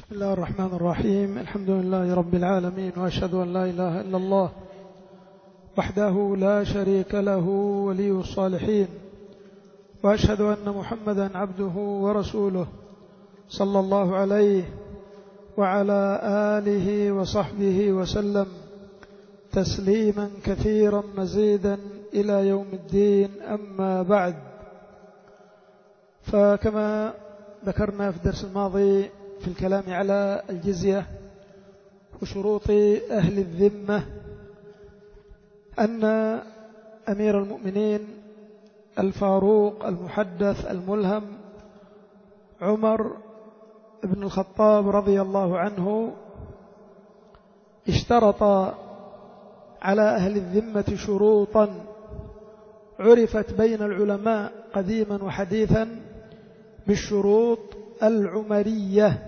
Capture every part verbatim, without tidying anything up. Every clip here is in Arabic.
بسم الله الرحمن الرحيم. الحمد لله رب العالمين، وأشهد أن لا إله إلا الله وحده لا شريك له ولي الصالحين، وأشهد أن محمدا عبده ورسوله صلى الله عليه وعلى آله وصحبه وسلم تسليما كثيرا مزيدا إلى يوم الدين. أما بعد، فكما ذكرنا في الدرس الماضي في الكلام على الجزية وشروط أهل الذمة أن أمير المؤمنين الفاروق المحدث الملهم عمر بن الخطاب رضي الله عنه اشترط على أهل الذمة شروطا عرفت بين العلماء قديما وحديثا بالشروط العمرية،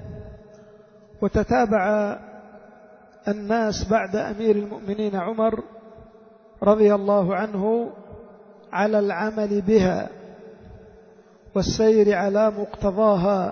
وتتابع الناس بعد أمير المؤمنين عمر رضي الله عنه على العمل بها والسير على مقتضاها.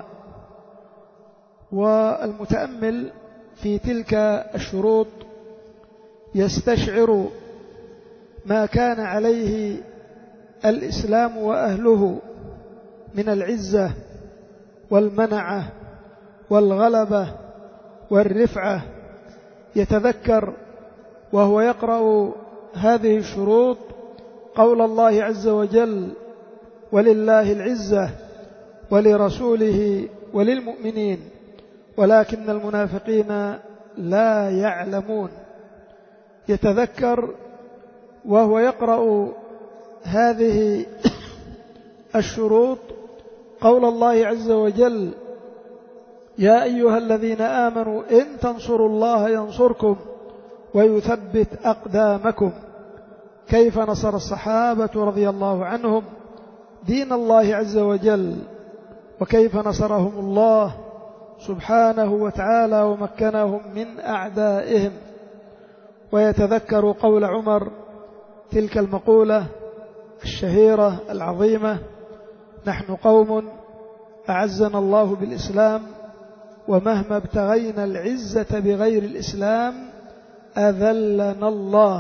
والمتأمل في تلك الشروط يستشعر ما كان عليه الإسلام وأهله من العزة والمنعة والغلبة والرفعة. يتذكر وهو يقرأ هذه الشروط قول الله عز وجل: ولله العزة ولرسوله وللمؤمنين ولكن المنافقين لا يعلمون. يتذكر وهو يقرأ هذه الشروط قول الله عز وجل: يا أيها الذين آمنوا إن تنصروا الله ينصركم ويثبت أقدامكم. كيف نصر الصحابة رضي الله عنهم دين الله عز وجل، وكيف نصرهم الله سبحانه وتعالى ومكنهم من أعدائهم. ويتذكر قول عمر تلك المقولة الشهيرة العظيمة: نحن قوم أعزنا الله بالإسلام، ومهما ابتغينا العزة بغير الإسلام أذلنا الله.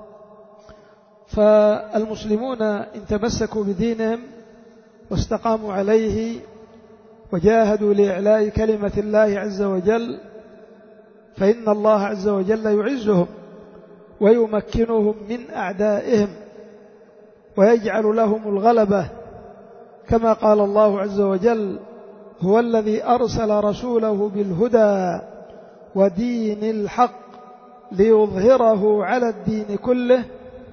فالمسلمون إن تمسكوا بدينهم واستقاموا عليه وجاهدوا لإعلاء كلمة الله عز وجل فإن الله عز وجل يعزهم ويمكنهم من أعدائهم ويجعل لهم الغلبة، كما قال الله عز وجل: هو الذي أرسل رسوله بالهدى ودين الحق ليظهره على الدين كله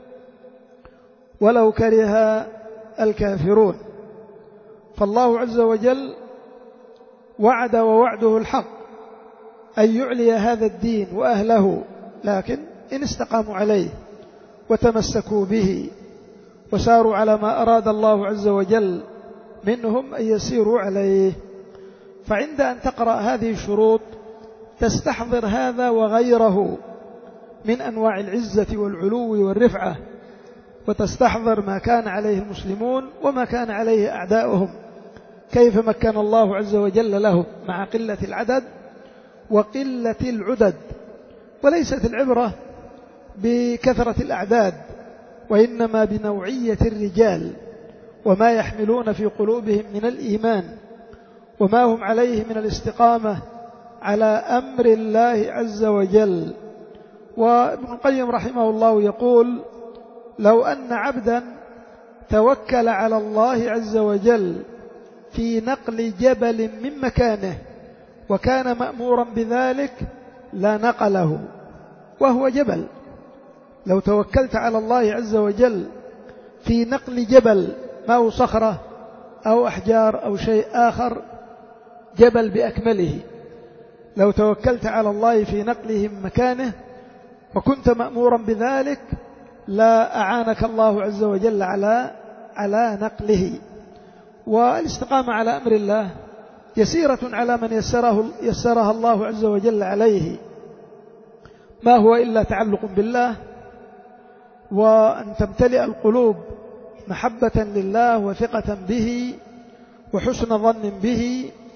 ولو كره الكافرون. فالله عز وجل وعد ووعده الحق أن يعلي هذا الدين وأهله، لكن إن استقاموا عليه وتمسكوا به وساروا على ما أراد الله عز وجل منهم أن يسيروا عليه. فعند أن تقرأ هذه الشروط تستحضر هذا وغيره من أنواع العزة والعلو والرفعة، وتستحضر ما كان عليه المسلمون وما كان عليه أعداؤهم، كيف مكن الله عز وجل لهم مع قلة العدد وقلة العدد. وليست العبرة بكثرة الأعداد، وإنما بنوعية الرجال وما يحملون في قلوبهم من الإيمان وما هم عليه من الاستقامة على أمر الله عز وجل. وابن القيم رحمه الله يقول: لو أن عبدا توكل على الله عز وجل في نقل جبل من مكانه وكان مأمورا بذلك لنقله وهو جبل. لو توكلت على الله عز وجل في نقل جبل، ما هو صخرة أو أحجار أو شيء آخر، جبل بأكمله، لو توكلت على الله في نقله من مكانه وكنت مأمورا بذلك لا أعانك الله عز وجل على على نقله. والاستقامة على أمر الله يسيرة على من يسره يسرها الله عز وجل عليه، ما هو إلا تعلق بالله، وأن تمتلئ القلوب محبة لله وثقة به وحسن ظن به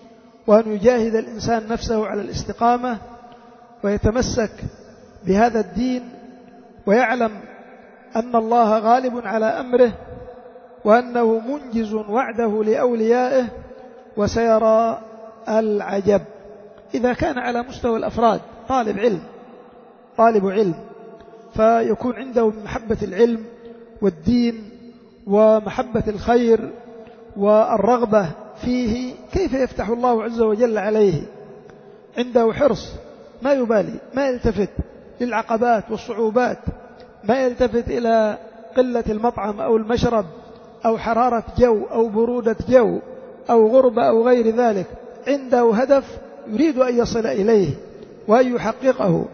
وأن يجاهد الإنسان نفسه على الاستقامة ويتمسك بهذا الدين ويعلم أن الله غالب على أمره وأنه منجز وعده لأوليائه وسيرى العجب. إذا كان على مستوى الأفراد طالب علم طالب علم فيكون عنده محبة العلم والدين ومحبة الخير والرغبة فيه، كيف يفتح الله عز وجل عليه؟ عنده حرص، ما يبالي، ما يلتفت للعقبات والصعوبات، ما يلتفت إلى قلة المطعم أو المشرب أو حرارة جو أو برودة جو أو غربة أو غير ذلك. عنده هدف يريد أن يصل إليه وأن يحققه،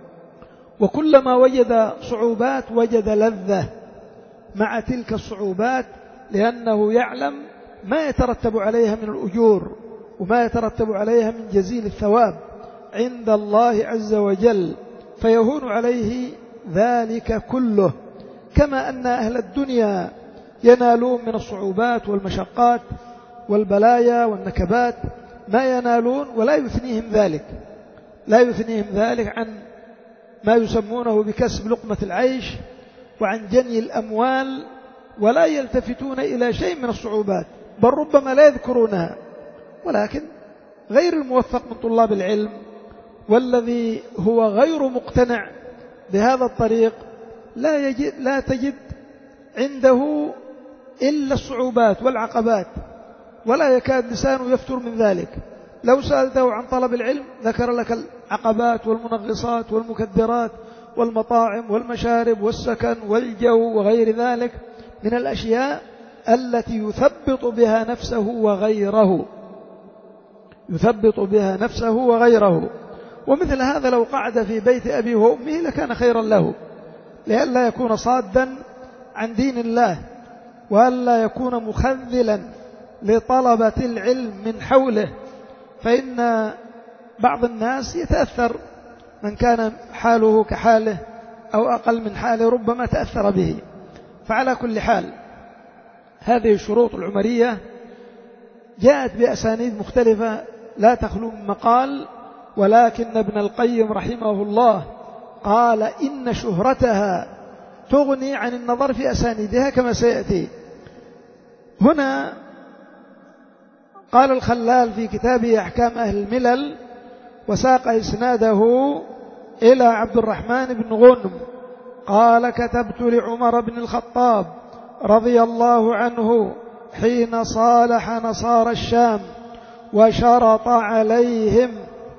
وكلما وجد صعوبات وجد لذة مع تلك الصعوبات، لأنه يعلم ما يترتب عليها من الأجور وما يترتب عليها من جزيل الثواب عند الله عز وجل، فيهون عليه ذلك كله. كما أن أهل الدنيا ينالون من الصعوبات والمشقات والبلايا والنكبات ما ينالون، ولا يثنيهم ذلك لا يثنيهم ذلك عن ما يسمونه بكسب لقمة العيش وعن جني الأموال، ولا يلتفتون إلى شيء من الصعوبات، بل ربما لا يذكرونها. ولكن غير الموفق من طلاب العلم والذي هو غير مقتنع بهذا الطريق لا, يجد لا تجد عنده إلا الصعوبات والعقبات، ولا يكاد لسانه يفتر من ذلك. لو سألته عن طلب العلم ذكر لك العقبات والمنغصات والمكدرات والمطاعم والمشارب والسكن والجو وغير ذلك من الأشياء التي يثبط بها نفسه وغيره يثبط بها نفسه وغيره. ومثل هذا لو قعد في بيت أبيه وأمه لكان خيرا له، لئلا يكون صادا عن دين الله وألا يكون مخذلا لطلبة العلم من حوله. فإن بعض الناس يتأثر، من كان حاله كحاله أو أقل من حاله ربما تأثر به. فعلى كل حال هذه الشروط العمرية جاءت بأسانيد مختلفة لا تخلو من مقال، ولكن ابن القيم رحمه الله قال إن شهرتها تغني عن النظر في أسانيدها كما سيأتي. هنا قال الخلال في كتابه أحكام أهل الملل وساق إسناده إلى عبد الرحمن بن غنم قال كتبت لعمر بن الخطاب رضي الله عنه حين صالح نصارى الشام وشرط عليهم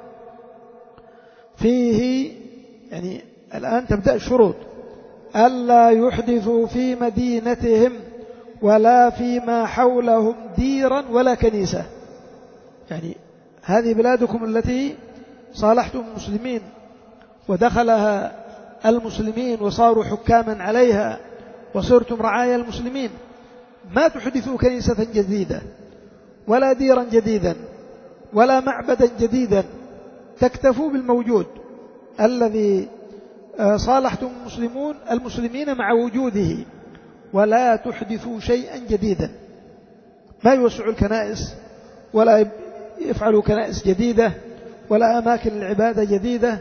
فيه، يعني الآن تبدأ الشروط، ألا يحدثوا في مدينتهم ولا فيما حولهم ديرا ولا كنيسة. يعني هذه بلادكم التي صالحتم المسلمين ودخلها المسلمين وصاروا حكاما عليها وصرتم رعايا المسلمين، ما تحدثوا كنيسة جديدة ولا ديرا جديدا ولا معبدا جديدا، تكتفوا بالموجود الذي صالحتم المسلمون المسلمين مع وجوده، ولا تحدثوا شيئا جديدا. ما يوسعوا الكنائس ولا يفعلوا كنائس جديدة ولا أماكن العبادة جديدة،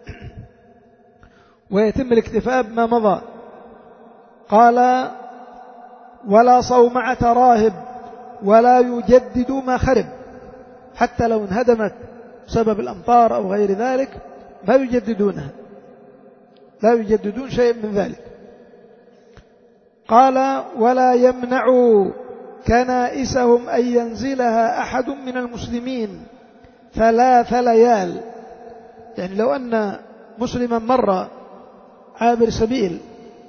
ويتم الاكتفاء بما مضى. قال ولا صومعة راهب ولا يجدد ما خرب، حتى لو انهدمت بسبب الأمطار أو غير ذلك ما يجددونها، لا يجددون شيء من ذلك. قال ولا يمنعوا كنائسهم أن ينزلها أحد من المسلمين ثلاث ليال. يعني لو أن مسلما مر عابر سبيل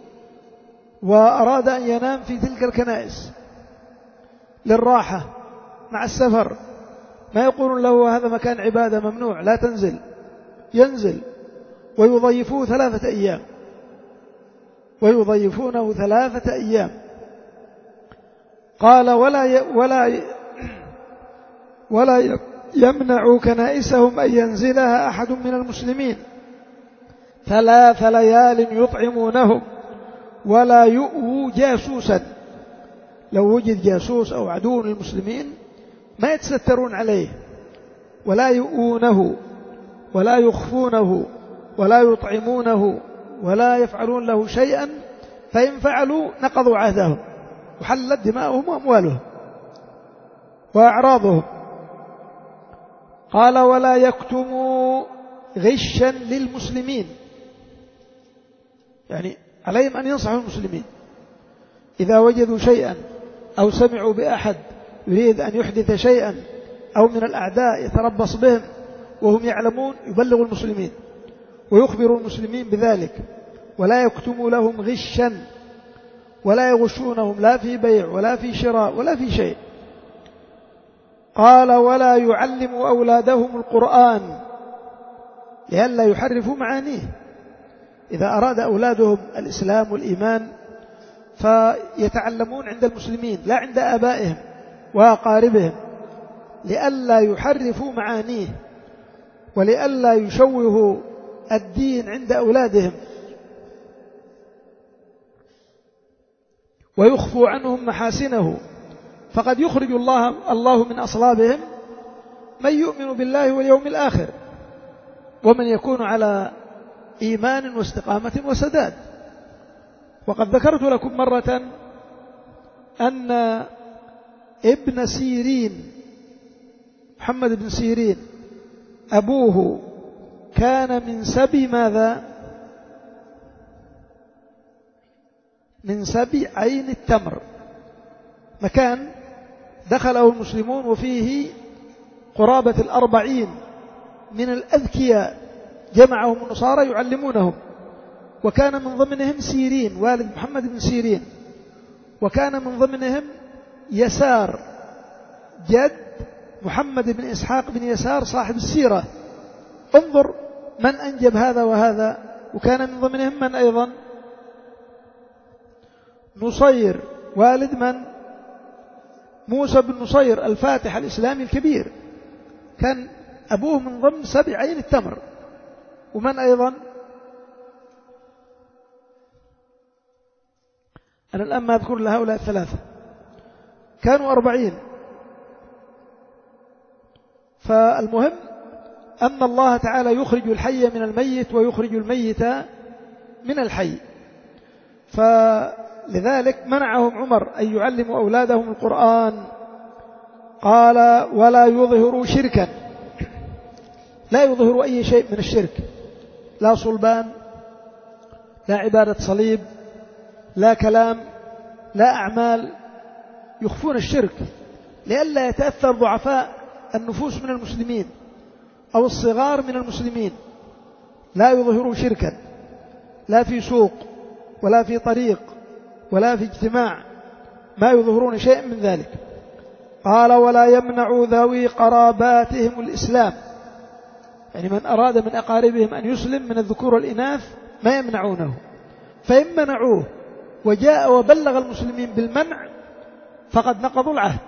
وأراد أن ينام في تلك الكنائس للراحة مع السفر، ما يقولون له هذا مكان عبادة ممنوع لا تنزل، ينزل ويضيفوه ثلاثة أيام ويضيفونه ثلاثة أيام. قال ولا ي... ولا ي... ولا يمنع كنائسهم أن ينزلها أحد من المسلمين ثلاث ليال يطعمونهم ولا يؤووا جاسوسا. لو وجد جاسوس أو عدو للمسلمين ما يتسترون عليه ولا يؤونه ولا يخفونه ولا يطعمونه ولا يفعلون له شيئا، فإن فعلوا نقضوا عهدهم وحلت دماؤهم وأموالهم وأعراضهم. قال ولا يكتموا غشا للمسلمين، يعني عليهم أن ينصحوا المسلمين إذا وجدوا شيئا أو سمعوا بأحد يريد أن يحدث شيئا أو من الأعداء يتربص بهم وهم يعلمون، يبلغوا المسلمين ويخبروا المسلمين بذلك، ولا يكتموا لهم غشا ولا يغشونهم لا في بيع ولا في شراء ولا في شيء. قال ولا يعلموا أولادهم القرآن لئلا يحرفوا معانيه. إذا أراد أولادهم الإسلام والإيمان فيتعلمون عند المسلمين لا عند آبائهم وأقاربهم، لئلا يحرفوا معانيه ولئلا يشوهوا الدين عند أولادهم ويخفوا عنهم محاسنه، فقد يخرج الله الله من أصلابهم من يؤمن بالله واليوم الآخر ومن يكون على إيمان واستقامة وسداد. وقد ذكرت لكم مرة أن ابن سيرين محمد بن سيرين أبوه كان من سبي ماذا؟ من سبي عين التمر، مكان دخله المسلمون وفيه قرابة الأربعين من الأذكياء جمعهم النصارى يعلمونهم، وكان من ضمنهم سيرين والد محمد بن سيرين، وكان من ضمنهم يسار جد محمد بن إسحاق بن يسار صاحب السيرة. انظر من أنجب هذا وهذا. وكان من ضمنهم من أيضا؟ نصير والد من؟ موسى بن نصير الفاتح الإسلامي الكبير، كان أبوه من ضمن سبع عين التمر. ومن أيضا؟ أنا الآن ما أذكر لهؤلاء الثلاثة، كانوا أربعين. فالمهم أن الله تعالى يخرج الحي من الميت ويخرج الميت من الحي، فلذلك منعهم عمر أن يعلموا أولادهم القرآن. قال ولا يظهروا شركا، لا يظهروا أي شيء من الشرك، لا صلبان لا عبادة صليب لا كلام لا أعمال، يخفون الشرك لئلا يتأثر ضعفاء النفوس من المسلمين أو الصغار من المسلمين. لا يظهروا شركا لا في سوق ولا في طريق ولا في اجتماع، ما يظهرون شيء من ذلك. قال ولا يمنعوا ذوي قراباتهم الإسلام، يعني من أراد من أقاربهم أن يسلم من الذكور والإناث ما يمنعونه، فإن منعوه وجاء وبلغ المسلمين بالمنع فقد نقضوا العهد.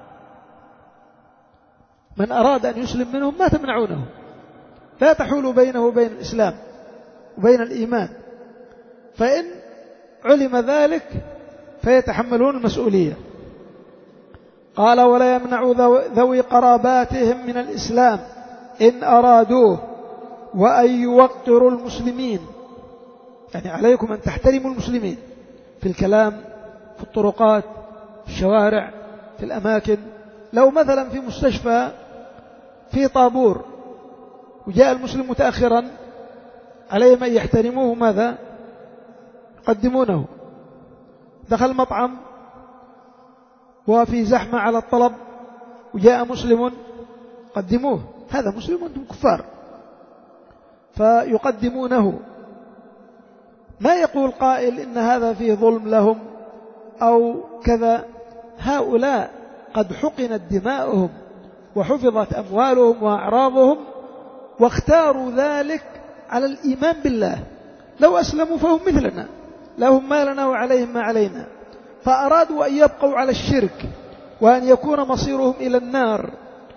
من أراد أن يسلم منهم ما تمنعونه، لا تحول بينه وبين الإسلام وبين الإيمان، فإن علم ذلك فيتحملون المسؤولية. قال ولا يمنع ذوي قراباتهم من الإسلام إن أرادوه وأن يوقروا المسلمين، يعني عليكم أن تحترموا المسلمين في الكلام في الطرقات في الشوارع في الأماكن. لو مثلا في مستشفى في طابور وجاء المسلم متأخرا عليهم أن يحترموه، ماذا يقدمونه؟ دخل مطعم وفي زحمة على الطلب وجاء مسلم قدموه، هذا مسلم وأنتم كفار، فيقدمونه. ما يقول قائل إن هذا فيه ظلم لهم أو كذا، هؤلاء قد حقنت دماؤهم وحفظت أموالهم وأعراضهم واختاروا ذلك على الإيمان بالله. لو أسلموا فهم مثلنا، لهم ما لنا وعليهم ما علينا، فأرادوا أن يبقوا على الشرك وأن يكون مصيرهم إلى النار،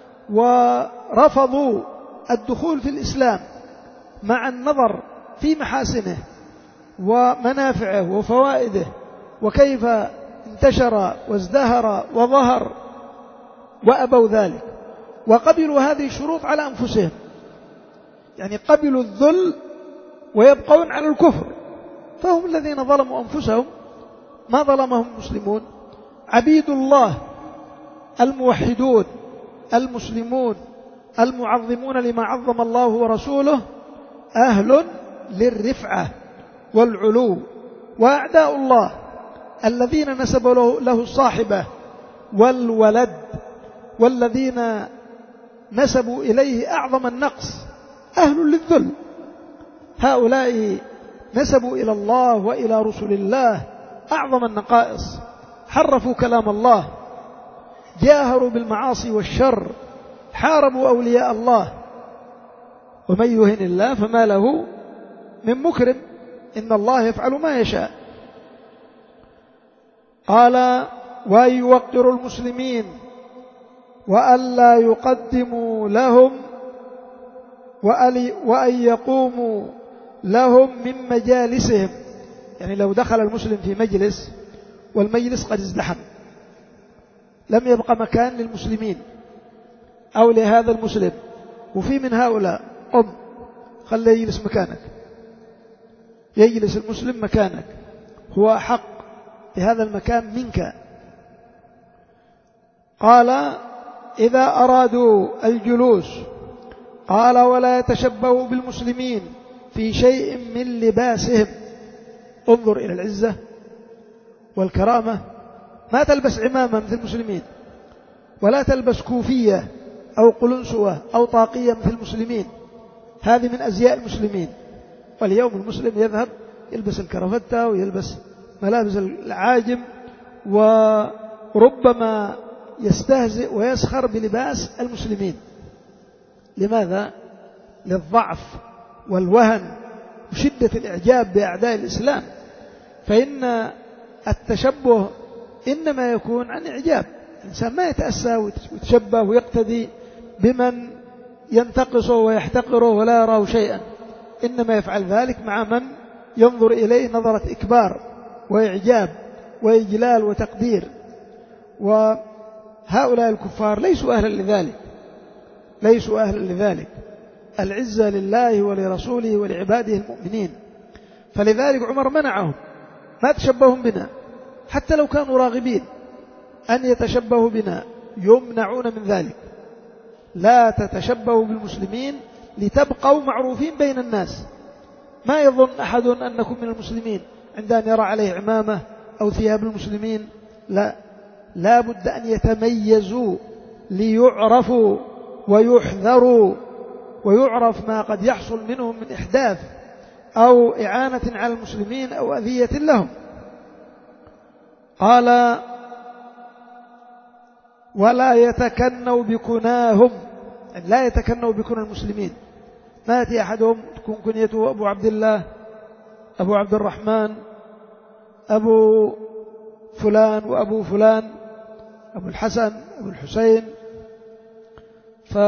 ورفضوا الدخول في الإسلام مع النظر في محاسنه ومنافعه وفوائده وكيف انتشر وازدهر وظهر، وأبوا ذلك. وقبلوا هذه الشروط على أنفسهم، يعني قبلوا الذل ويبقون على الكفر، فهم الذين ظلموا أنفسهم، ما ظلمهم المسلمون. عبيد الله الموحدون المسلمون المعظمون لما عظم الله ورسوله أهل للرفعة والعلو، وأعداء الله الذين نسبوا له, له الصاحبة والولد والذين نسبوا إليه أعظم النقص أهل للذل. هؤلاء نسبوا إلى الله وإلى رسل الله أعظم النقائص، حرفوا كلام الله، جاهروا بالمعاصي والشر، حاربوا أولياء الله، ومن يهن الله فما له من مكرم، إن الله يفعل ما يشاء. قال ويوقر المسلمين وألا يقدموا لهم وأن يقوموا لهم من مجالسهم، يعني لو دخل المسلم في مجلس والمجلس قد ازدحم، لم يبقى مكان للمسلمين أو لهذا المسلم، وفي من هؤلاء قم خليه يجلس مكانك، يجلس المسلم مكانك، هو أحق بهذا المكان منك. قال إذا أرادوا الجلوس قال ولا يتشبهوا بالمسلمين في شيء من لباسهم. انظر إلى العزة والكرامة، ما تلبس عمامة مثل المسلمين، ولا تلبس كوفية أو قلنسوة أو طاقية مثل المسلمين، هذه من أزياء المسلمين. واليوم المسلم يذهب يلبس الكرافتة ويلبس ملابس العاجم، وربما يستهزئ ويسخر بلباس المسلمين. لماذا؟ للضعف والوهن وشدة الإعجاب بأعداء الإسلام. فإن التشبه إنما يكون عن إعجاب، الإنسان ما يتأسى ويتشبه ويقتدي بمن ينتقصه ويحتقره ولا يراه شيئا، إنما يفعل ذلك مع من ينظر إليه نظرة إكبار وإعجاب وإجلال وتقدير. وهؤلاء الكفار ليسوا أهلا لذلك، ليسوا أهلا لذلك. العزة لله ولرسوله ولعباده المؤمنين. فلذلك عمر منعهم، ما تشبههم بنا، حتى لو كانوا راغبين أن يتشبهوا بنا يمنعون من ذلك. لا تتشبهوا بالمسلمين لتبقوا معروفين بين الناس. ما يظن أحد أنكم من المسلمين عند أن يرى عليه عمامة أو ثياب المسلمين، لا، لا بد أن يتميزوا ليعرفوا ويحذروا، ويعرف ما قد يحصل منهم من إحداث أو إعانة على المسلمين أو أذية لهم. قال ولا يتكنوا بكناهم، يعني لا يتكنوا بكنى المسلمين. ما يأتي أحدهم تكون كنيته أبو عبد الله، أبو عبد الرحمن، أبو فلان وأبو فلان، أبو الحسن، أبو الحسين، ف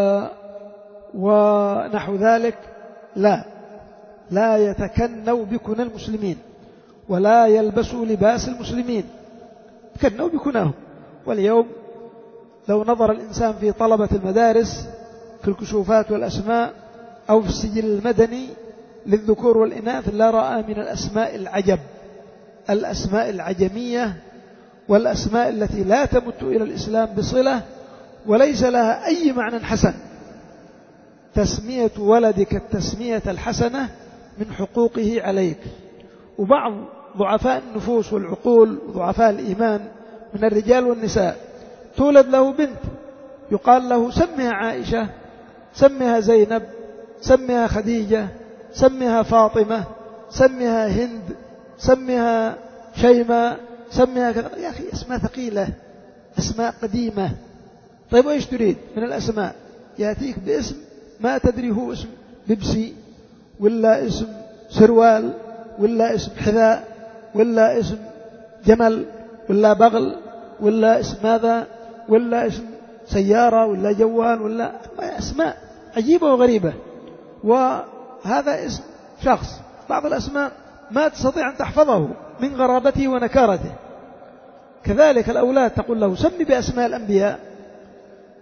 ونحو ذلك. لا، لا يتكنوا بكنى المسلمين ولا يلبسوا لباس المسلمين، تكنوا بكناهم. واليوم لو نظر الإنسان في طلبة المدارس في الكشوفات والأسماء أو في السجل المدني للذكور والإناث لا رأى من الأسماء العجب، الأسماء العجمية والأسماء التي لا تمت إلى الإسلام بصلة وليس لها أي معنى حسن. تسمية ولدك التسمية الحسنة من حقوقه عليك. وبعض ضعفاء النفوس والعقول وضعفاء الإيمان من الرجال والنساء تولد له بنت يقال له سمها عائشة، سمها زينب، سمها خديجة، سمها فاطمة، سمها هند، سمها شيماء، سمها كذا. يا أخي أسماء ثقيلة، أسماء قديمة. طيب وإيش تريد من الأسماء؟ يأتيك باسم ما تدري هو اسم بيبسي ولا اسم سروال ولا اسم حذاء ولا اسم جمل ولا بغل ولا اسم ماذا ولا اسم سيارة ولا جوال ولا أسماء عجيبة وغريبة. وهذا اسم شخص، بعض الأسماء ما تستطيع أن تحفظه من غرابته ونكارته. كذلك الأولاد تقول له سمي بأسماء الأنبياء،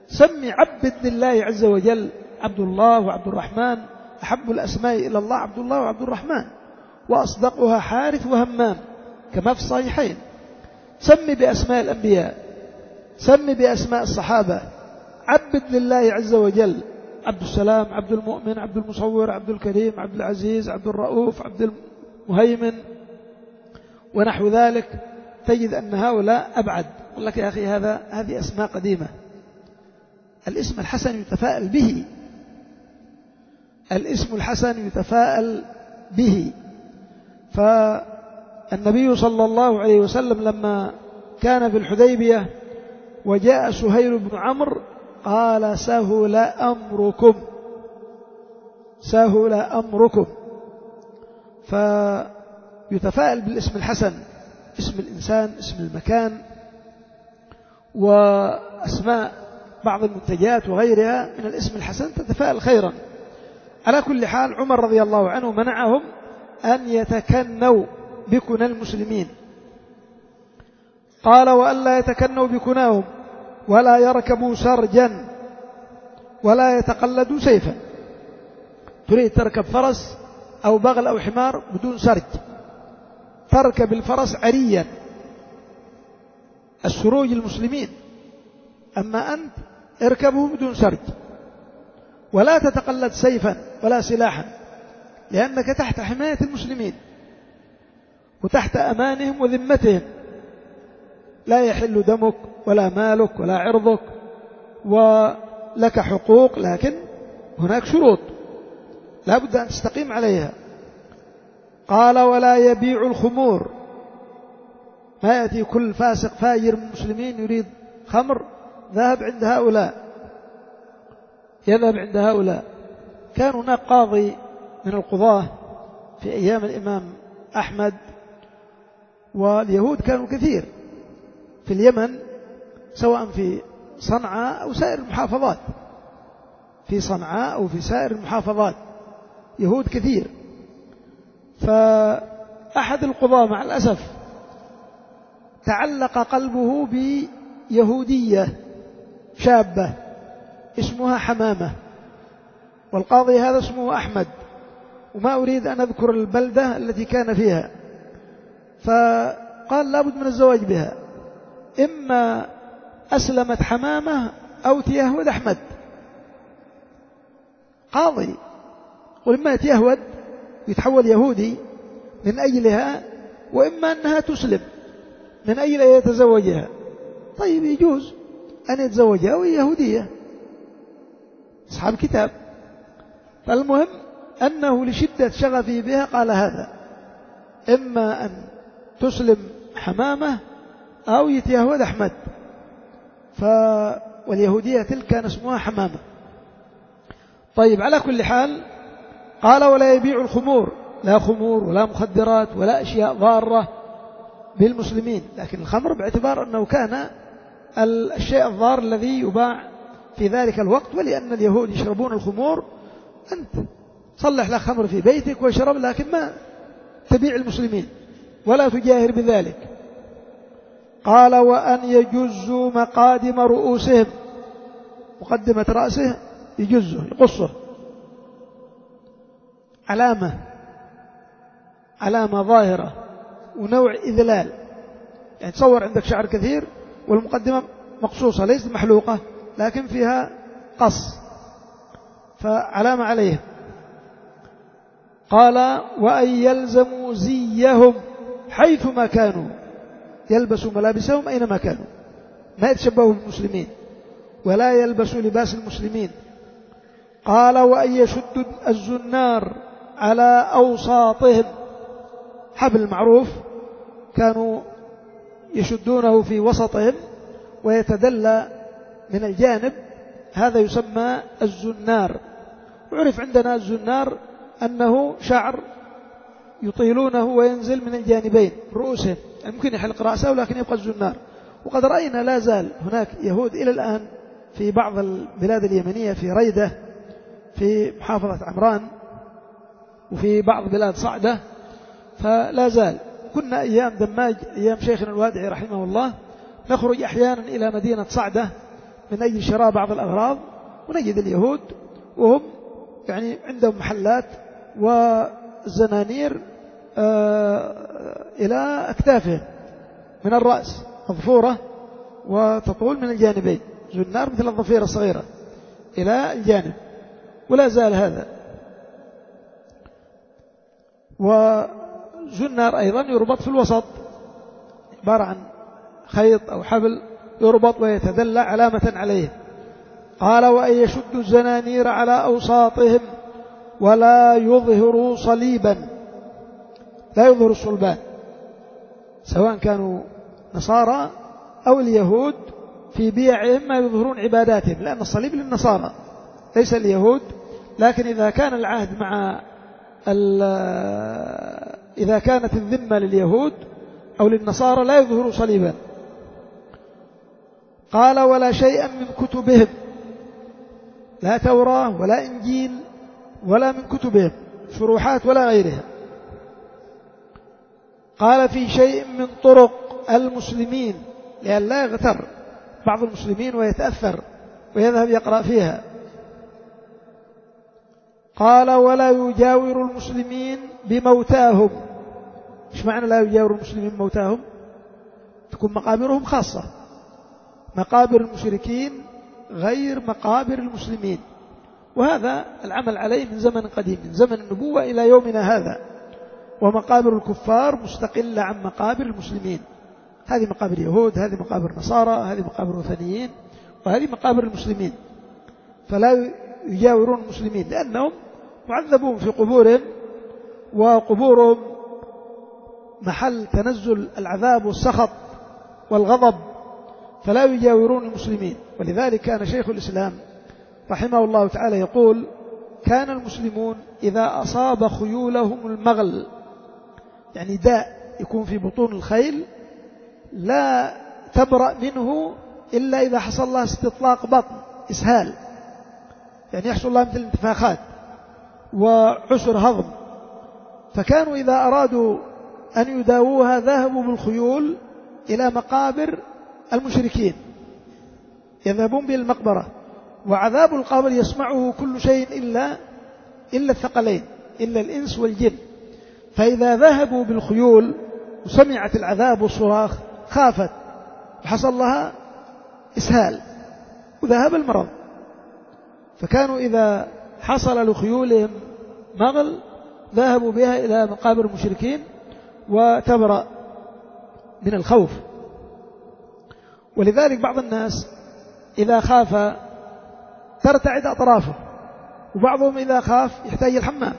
سمي عبد لله عز وجل، عبد الله وعبد الرحمن، أحب الأسماء إلى الله عبد الله وعبد الرحمن، وأصدقها حارث وهمام كما في الصحيحين. سمي بأسماء الأنبياء، سمي بأسماء الصحابة، عبد لله عز وجل، عبد السلام، عبد المؤمن، عبد المصور، عبد الكريم، عبد العزيز، عبد الرؤوف، عبد المهيمن ونحو ذلك. تجد أن هؤلاء أبعد. يقول لك يا أخي هذا هذه أسماء قديمة. الاسم الحسن يتفاءل به، الاسم الحسن يتفاءل به. فالنبي صلى الله عليه وسلم لما كان في الحديبية وجاء سهيل بن عمرو قال سهل أمركم، سهل أمركم. فيتفاءل بالاسم الحسن، اسم الإنسان، اسم المكان، وأسماء بعض المنتجات وغيرها من الاسم الحسن تتفاءل خيرا. على كل حال عمر رضي الله عنه منعهم أن يتكنوا بكنى المسلمين. قال وألا يتكنوا بكناهم ولا يركبوا سرجا ولا يتقلدوا سيفا. تريد تركب فرس أو بغل أو حمار بدون سرج، تركب الفرس عريا، السروج المسلمين، أما أنت اركبه بدون سرج. ولا تتقلد سيفا ولا سلاحا، لأنك تحت حماية المسلمين وتحت أمانهم وذمتهم، لا يحل دمك ولا مالك ولا عرضك، ولك حقوق، لكن هناك شروط لا بد أن تستقيم عليها. قال ولا يبيع الخمور، ما يأتي كل فاسق فاجر من المسلمين يريد خمر، ذهب عند هؤلاء، يذهب عند هؤلاء. كان هناك قاضي من القضاة في أيام الإمام أحمد، واليهود كانوا كثير في اليمن، سواء في صنعاء أو سائر المحافظات، في صنعاء أو في سائر المحافظات يهود كثير. فأحد القضاة مع الأسف تعلق قلبه بيهودية شابة اسمها حمامة، والقاضي هذا اسمه أحمد، وما أريد أن أذكر البلدة التي كان فيها. فقال لابد من الزواج بها، إما أسلمت حمامة أو تيهود أحمد. قاضي وإما يتيهود يتحول يهودي من أجلها، وإما أنها تسلم من أجل أن يتزوجها. طيب يجوز أن يتزوجها وهي يهودية، أصحاب كتاب. فالمهم أنه لشدة شغفه بها قال هذا، إما أن تسلم حمامة أو يتيهود أحمد. ف... واليهودية تلك كان اسمها حمامة. طيب على كل حال قال ولا يبيع الخمور، لا خمور ولا مخدرات ولا أشياء ضارة بالمسلمين، لكن الخمر باعتبار أنه كان الشيء الضار الذي يباع في ذلك الوقت، ولأن اليهود يشربون الخمور، أنت صلح لك خمر في بيتك واشرب، لكن ما تبيع المسلمين ولا تجاهر بذلك. قال وأن يجزوا مقادم رؤوسهم، مقدمة رأسه يجزه يقصه، علامة علامة ظاهرة ونوع إذلال. يعني تصور عندك شعر كثير والمقدمة مقصوصة ليست محلوقة لكن فيها قص، فعلامة عليه. قال وأن يلزموا زيهم حيثما كانوا، يلبسوا ملابسهم أينما كانوا، ما يتشبهوا بالمسلمين ولا يلبسوا لباس المسلمين. قال وأن يشدوا الزنار على أوساطهم، حبل المعروف كانوا يشدونه في وسطهم ويتدلى من الجانب، هذا يسمى الزنار. وعرف عندنا الزنار أنه شعر يطيلونه وينزل من الجانبين رؤوسهم، يعني ممكن يحلق رأسه لكن يبقى الزنار. وقد رأينا لا زال هناك يهود إلى الآن في بعض البلاد اليمنية، في ريدة في محافظة عمران وفي بعض بلاد صعدة، فلا زال. كنا أيام دماج، أيام شيخنا الوادعي رحمه الله، نخرج أحيانا إلى مدينة صعدة من أجل شراء بعض الأغراض، ونجد اليهود وهم يعني عندهم محلات والزنانير إلى أكتافهم من الرأس مظفورة وتطول من الجانبين، زنار مثل الضفيرة الصغيرة إلى الجانب، ولا زال هذا. وزنار أيضا يربط في الوسط، عبارة عن خيط أو حبل يربط ويتدلى علامة عليه. قال وأن يشدوا الزنانير على أوساطهم ولا يظهروا صليبا، لا يظهر الصلبان، سواء كانوا نصارى أو اليهود في بيعهم ما يظهرون عباداتهم، لأن الصليب للنصارى ليس اليهود. لكن إذا كان العهد مع إذا كانت الذمة لليهود أو للنصارى لا يظهروا صليبا. قال ولا شيئا من كتبهم، لا توراة ولا إنجيل ولا من كتبهم شروحات ولا غيرها. قال في شيء من طرق المسلمين، لأن لا يغتر بعض المسلمين ويتأثر ويذهب يقرأ فيها. قال ولا يجاور المسلمين بموتاهم. إيش معنى لا يجاور المسلمين بموتاهم؟ تكون مقابرهم خاصة، مقابر المشركين غير مقابر المسلمين، وهذا العمل عليه من زمن قديم، من زمن النبوة إلى يومنا هذا. ومقابر الكفار مستقلة عن مقابر المسلمين، هذه مقابر يهود، هذه مقابر نصارى، هذه مقابر وثنيين، وهذه مقابر المسلمين. فلا يجاورون المسلمين لأنهم معذبون في قبورهم، وقبورهم محل تنزل العذاب والسخط والغضب، فلا يجاورون المسلمين. ولذلك كان شيخ الإسلام رحمه الله تعالى يقول كان المسلمون إذا أصاب خيولهم المغل، يعني داء يكون في بطون الخيل لا تبرأ منه إلا إذا حصل لها استطلاق بطن، إسهال، يعني يحصل لها مثل انتفاخات وعسر هضم. فكانوا إذا أرادوا أن يداووها ذهبوا بالخيول إلى مقابر المشركين، يذهبون بالمقبرة، وعذاب القبر يسمعه كل شيء إلا إلا الثقلين، إلا الإنس والجن. فإذا ذهبوا بالخيول وسمعت العذاب والصراخ خافت وحصل لها إسهال وذهب المرض. فكانوا إذا حصل لخيولهم مغل ذهبوا بها إلى مقابر المشركين وتبرأ من الخوف. ولذلك بعض الناس إذا خاف ترتعد أطرافه، وبعضهم إذا خاف يحتاج الحمام،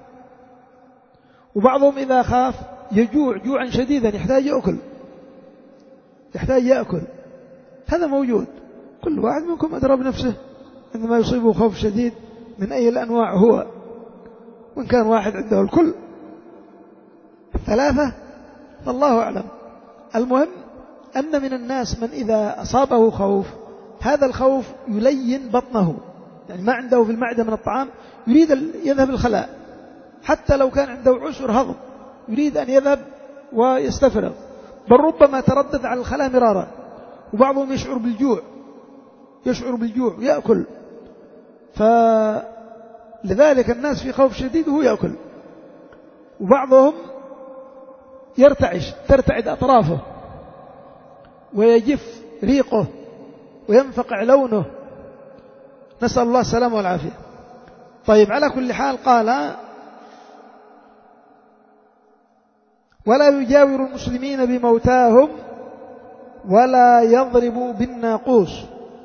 وبعضهم إذا خاف يجوع جوعا شديدا يحتاج يأكل يحتاج يأكل هذا موجود. كل واحد منكم أدرى بنفسه عندما يصيبه خوف شديد من أي الأنواع هو، وإن كان واحد عنده الكل ثلاثة فالله أعلم. المهم أن من الناس من إذا أصابه خوف هذا الخوف يلين بطنه، يعني ما عنده في المعدة من الطعام يريد يذهب الخلاء، حتى لو كان عنده عسر هضم يريد أن يذهب ويستفرغ، بل ربما تردد على الخلاء مرارا. وبعضهم يشعر بالجوع يشعر بالجوع يأكل، فلذلك الناس في خوف شديد وهو يأكل. وبعضهم يرتعش ترتعد أطرافه ويجف ريقه وينفقع لونه، نسأل الله السلامة والعافية. طيب على كل حال قال ولا يجاور المسلمين بموتاهم ولا يضرب بالناقوس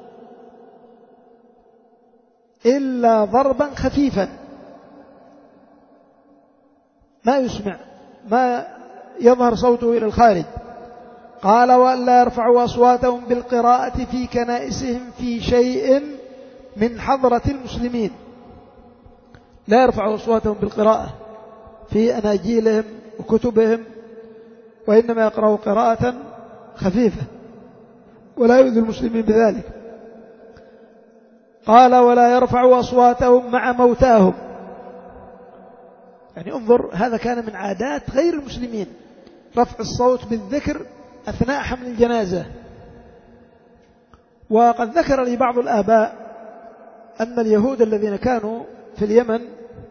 إلا ضربا خفيفا ما يسمع ما يظهر صوته إلى الخارج. قال وألا يرفعوا أصواتهم بالقراءة في كنائسهم في شيء من حضرة المسلمين، لا يرفعوا أصواتهم بالقراءة في أناجيلهم وكتبهم، وإنما يقرأوا قراءة خفيفة ولا يؤذي المسلمين بذلك. قال ولا يرفعوا أصواتهم مع موتاهم، يعني انظر هذا كان من عادات غير المسلمين، رفع الصوت بالذكر أثناء حمل الجنازة. وقد ذكر لي بعض الآباء أن اليهود الذين كانوا في اليمن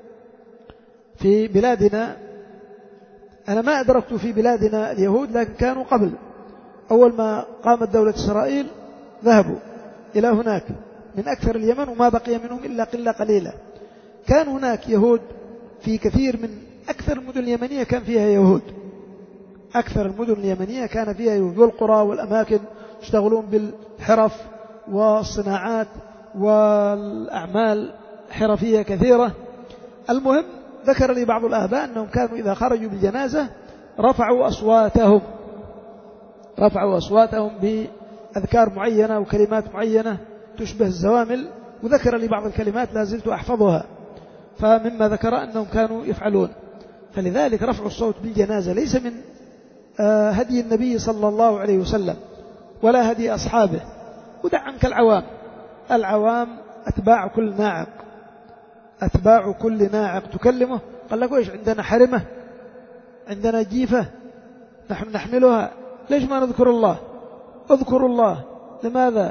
في بلادنا، أنا ما أدركت في بلادنا اليهود، لكن كانوا قبل أول ما قامت دولة إسرائيل ذهبوا إلى هناك من أكثر اليمن، وما بقي منهم إلا قلة قليلة. كان هناك يهود في كثير من أكثر المدن اليمنية، كان فيها يهود. أكثر المدن اليمنية كان فيها يهود، والقرى والأماكن يشتغلون بالحرف والصناعات والأعمال حرفية كثيرة. المهم ذكر لي بعض الآباء أنهم كانوا إذا خرجوا بالجنازة رفعوا أصواتهم رفعوا أصواتهم بأذكار معينة وكلمات معينة تشبه الزوامل، وذكر لي بعض الكلمات لا زلت أحفظها. فمما ذكر أنهم كانوا يفعلون. فلذلك رفع الصوت بالجنازة ليس من هدي النبي صلى الله عليه وسلم ولا هدي أصحابه. ودع عنك العوام، العوام أتباع كل ناعق، أتباع كل ناعق تكلمه قال لك وإيش عندنا حرمة، عندنا جيفة نحن نحملها، ليش ما نذكر الله؟ اذكروا الله. لماذا؟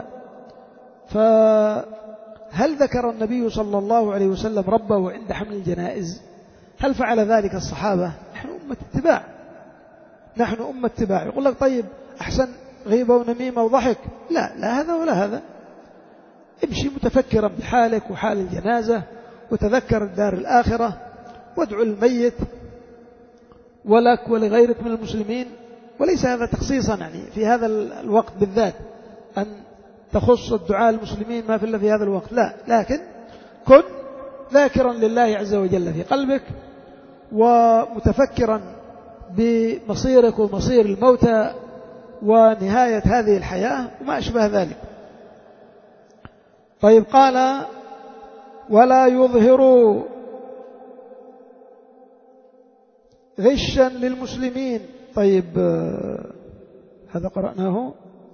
فهل ذكر النبي صلى الله عليه وسلم ربه عند حمل الجنائز؟ هل فعل ذلك الصحابة؟ نحن أمة اتباع، نحن أمة اتباع. يقول لك طيب أحسن غيبة ونميمة وضحك، لا لا هذا ولا هذا. امشي متفكرا بحالك وحال الجنازة، وتذكر الدار الآخرة، وادعو الميت ولك ولغيرك من المسلمين. وليس هذا تخصيصا يعني في هذا الوقت بالذات أن تخص الدعاء المسلمين ما في إلا في هذا الوقت، لا، لكن كن ذاكرا لله عز وجل في قلبك، ومتفكرا بمصيرك ومصير الموتى ونهاية هذه الحياة وما أشبه ذلك. طيب قال ولا يظهروا غشا للمسلمين. طيب هذا قرأناه.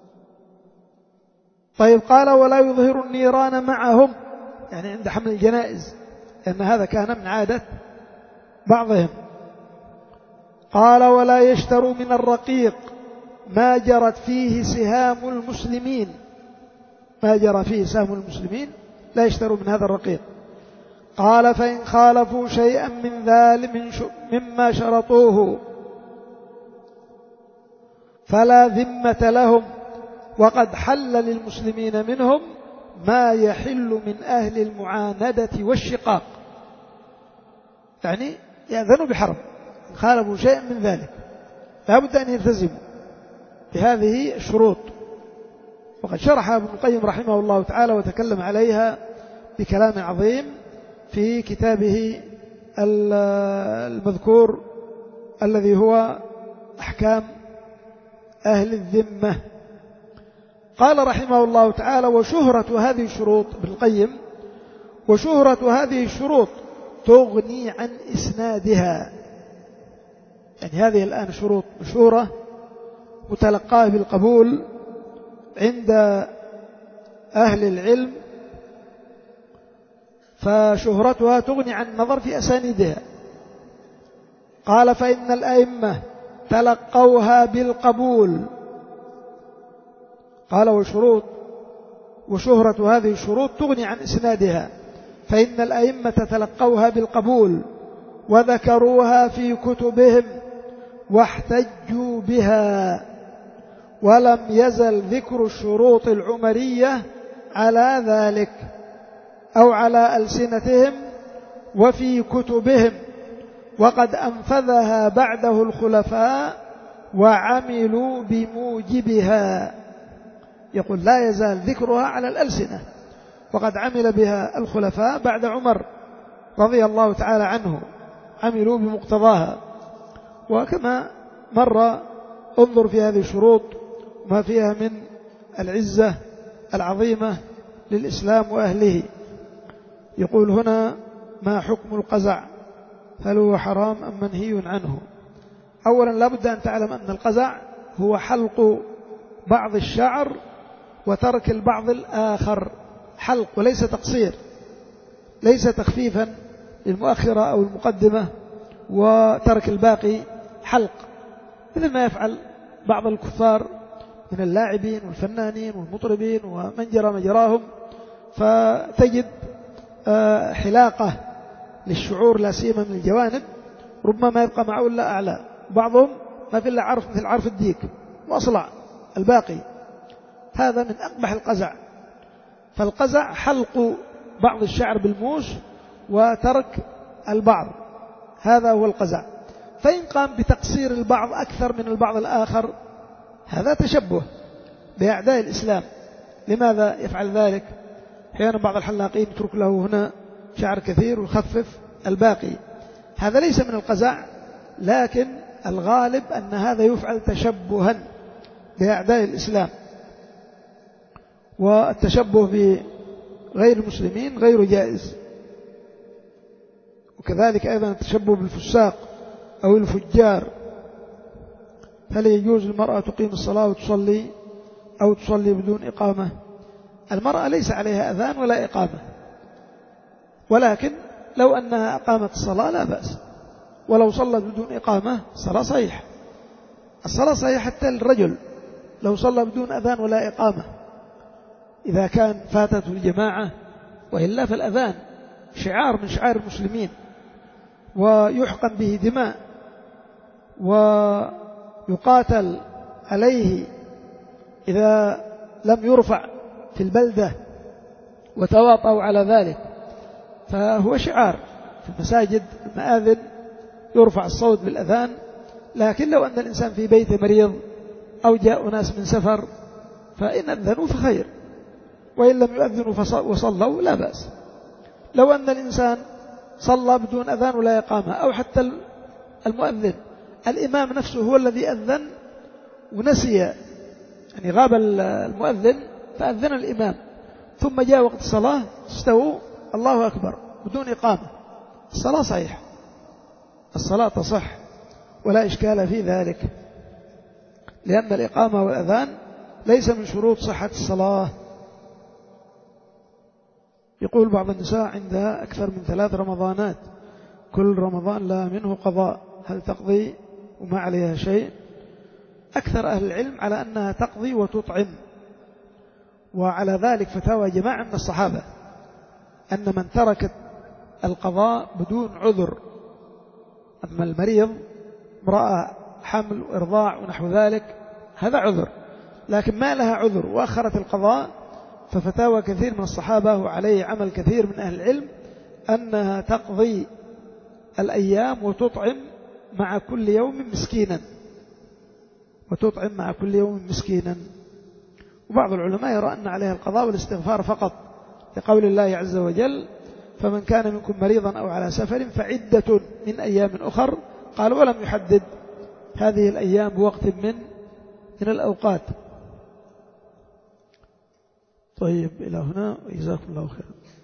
طيب قال ولا يظهروا النيران معهم، يعني عند حمل الجنائز، لأن هذا كان من عادة بعضهم. قال ولا يشتروا من الرقيق ما جرت فيه سهام المسلمين، ما جرى فيه سهام المسلمين لا يشتروا من هذا الرقيق. قال فإن خالفوا شيئا من ذلك مما شرطوه فلا ذمة لهم، وقد حل للمسلمين منهم ما يحل من أهل المعاندة والشقاق. يعني يأذنوا بحرب إن خالفوا شيئا من ذلك، لا بد أن يلتزموا بهذه الشروط. وقد شرح ابن القيم رحمه الله تعالى وتكلم عليها بكلام عظيم في كتابه المذكور الذي هو أحكام أهل الذمة. قال رحمه الله تعالى وشهرة هذه الشروط، ابن القيم وشهرة هذه الشروط تغني عن إسنادها. يعني هذه الآن شروط مشهورة متلقاة بالقبول عند أهل العلم، فشهرتها تغني عن النظر في أسانيدها. قال فإن الأئمة تلقوها بالقبول. قال وشروط وشهرة هذه الشروط تغني عن إسنادها، فإن الأئمة تلقوها بالقبول وذكروها في كتبهم واحتجوا بها، ولم يزل ذكر الشروط العمرية على ذلك أو على ألسنتهم وفي كتبهم، وقد أنفذها بعده الخلفاء وعملوا بموجبها. يقول لا يزال ذكرها على الألسنة، وقد عمل بها الخلفاء بعد عمر رضي الله تعالى عنه، عملوا بمقتضاها. وكما مر انظر في هذه الشروط ما فيها من العزة العظيمة للإسلام وأهله. يقول هنا ما حكم القزع، هل هو حرام أم منهي عنه؟ أولا لا بد أن تعلم أن القزع هو حلق بعض الشعر وترك البعض الآخر، حلق وليس تقصير، ليس تخفيفا للمؤخرة أو المقدمة وترك الباقي حلق، مثل ما يفعل بعض الكفار من اللاعبين والفنانين والمطربين ومن جرى مجراهم، فتجد حلاقة للشعور لا سيما من الجوانب، ربما ما يبقى معه إلا أعلى، بعضهم ما في إلا عرف مثل عرف الديك وأصلع الباقي. هذا من أقبح القزع. فالقزع حلق بعض الشعر بالموس وترك البعض، هذا هو القزع. فإن قام بتقصير البعض أكثر من البعض الآخر هذا تشبه بأعداء الإسلام. لماذا يفعل ذلك؟ أحيانا بعض الحلاقين يترك له هنا شعر كثير ويخفف الباقي، هذا ليس من القزع، لكن الغالب أن هذا يفعل تشبها بأعداء الإسلام. والتشبه بغير المسلمين غير جائز، وكذلك أيضا التشبه بالفساق أو الفجار. هل يجوز للمرأة تقيم الصلاة وتصلي أو تصلي بدون إقامة؟ المرأة ليس عليها أذان ولا إقامة، ولكن لو أنها أقامت الصلاة لا بأس، ولو صلت بدون إقامة الصلاة صحيحة. الصلاة صحيحة حتى للرجل لو صلى بدون أذان ولا إقامة إذا كان فاتته الجماعة، وإلا فالأذان شعار من شعار المسلمين ويحقن به دماء ويقاتل عليه إذا لم يرفع في البلدة وتواطؤوا على ذلك، فهو شعار. في المساجد المآذن يرفع الصوت بالأذان، لكن لو أن الإنسان في بيته مريض أو جاء ناس من سفر فإن أذنوا فخير، وإن لم يؤذنوا وصلوا لا بأس. لو أن الإنسان صلى بدون أذان ولا إقامة، أو حتى المؤذن الإمام نفسه هو الذي أذن ونسي، يعني غاب المؤذن فأذن الإمام، ثم جاء وقت الصلاة استووا الله أكبر بدون إقامة، الصلاة صحيحة، الصلاة تصح ولا إشكال في ذلك، لأن الإقامة والأذان ليس من شروط صحة الصلاة. يقول بعض النساء عندها أكثر من ثلاث رمضانات، كل رمضان لا منه قضاء، هل تقضي وما عليها شيء؟ أكثر أهل العلم على أنها تقضي وتطعم، وعلى ذلك فتاوى جماعة من الصحابة أن من تركت القضاء بدون عذر، أما المريض امرأة حمل وإرضاع ونحو ذلك هذا عذر، لكن ما لها عذر وأخرت القضاء، ففتاوى كثير من الصحابة وعليه عمل كثير من أهل العلم أنها تقضي الأيام وتطعم مع كل يوم مسكينا، وتطعم مع كل يوم مسكينا. وبعض العلماء يرى أن عليها القضاء والاستغفار فقط، لقول الله عز وجل فمن كان منكم مريضا أو على سفر فعدة من أيام أخر، قال ولم يحدد هذه الأيام بوقت من من الأوقات. طيب إلى هنا، جزاكم الله خيرا.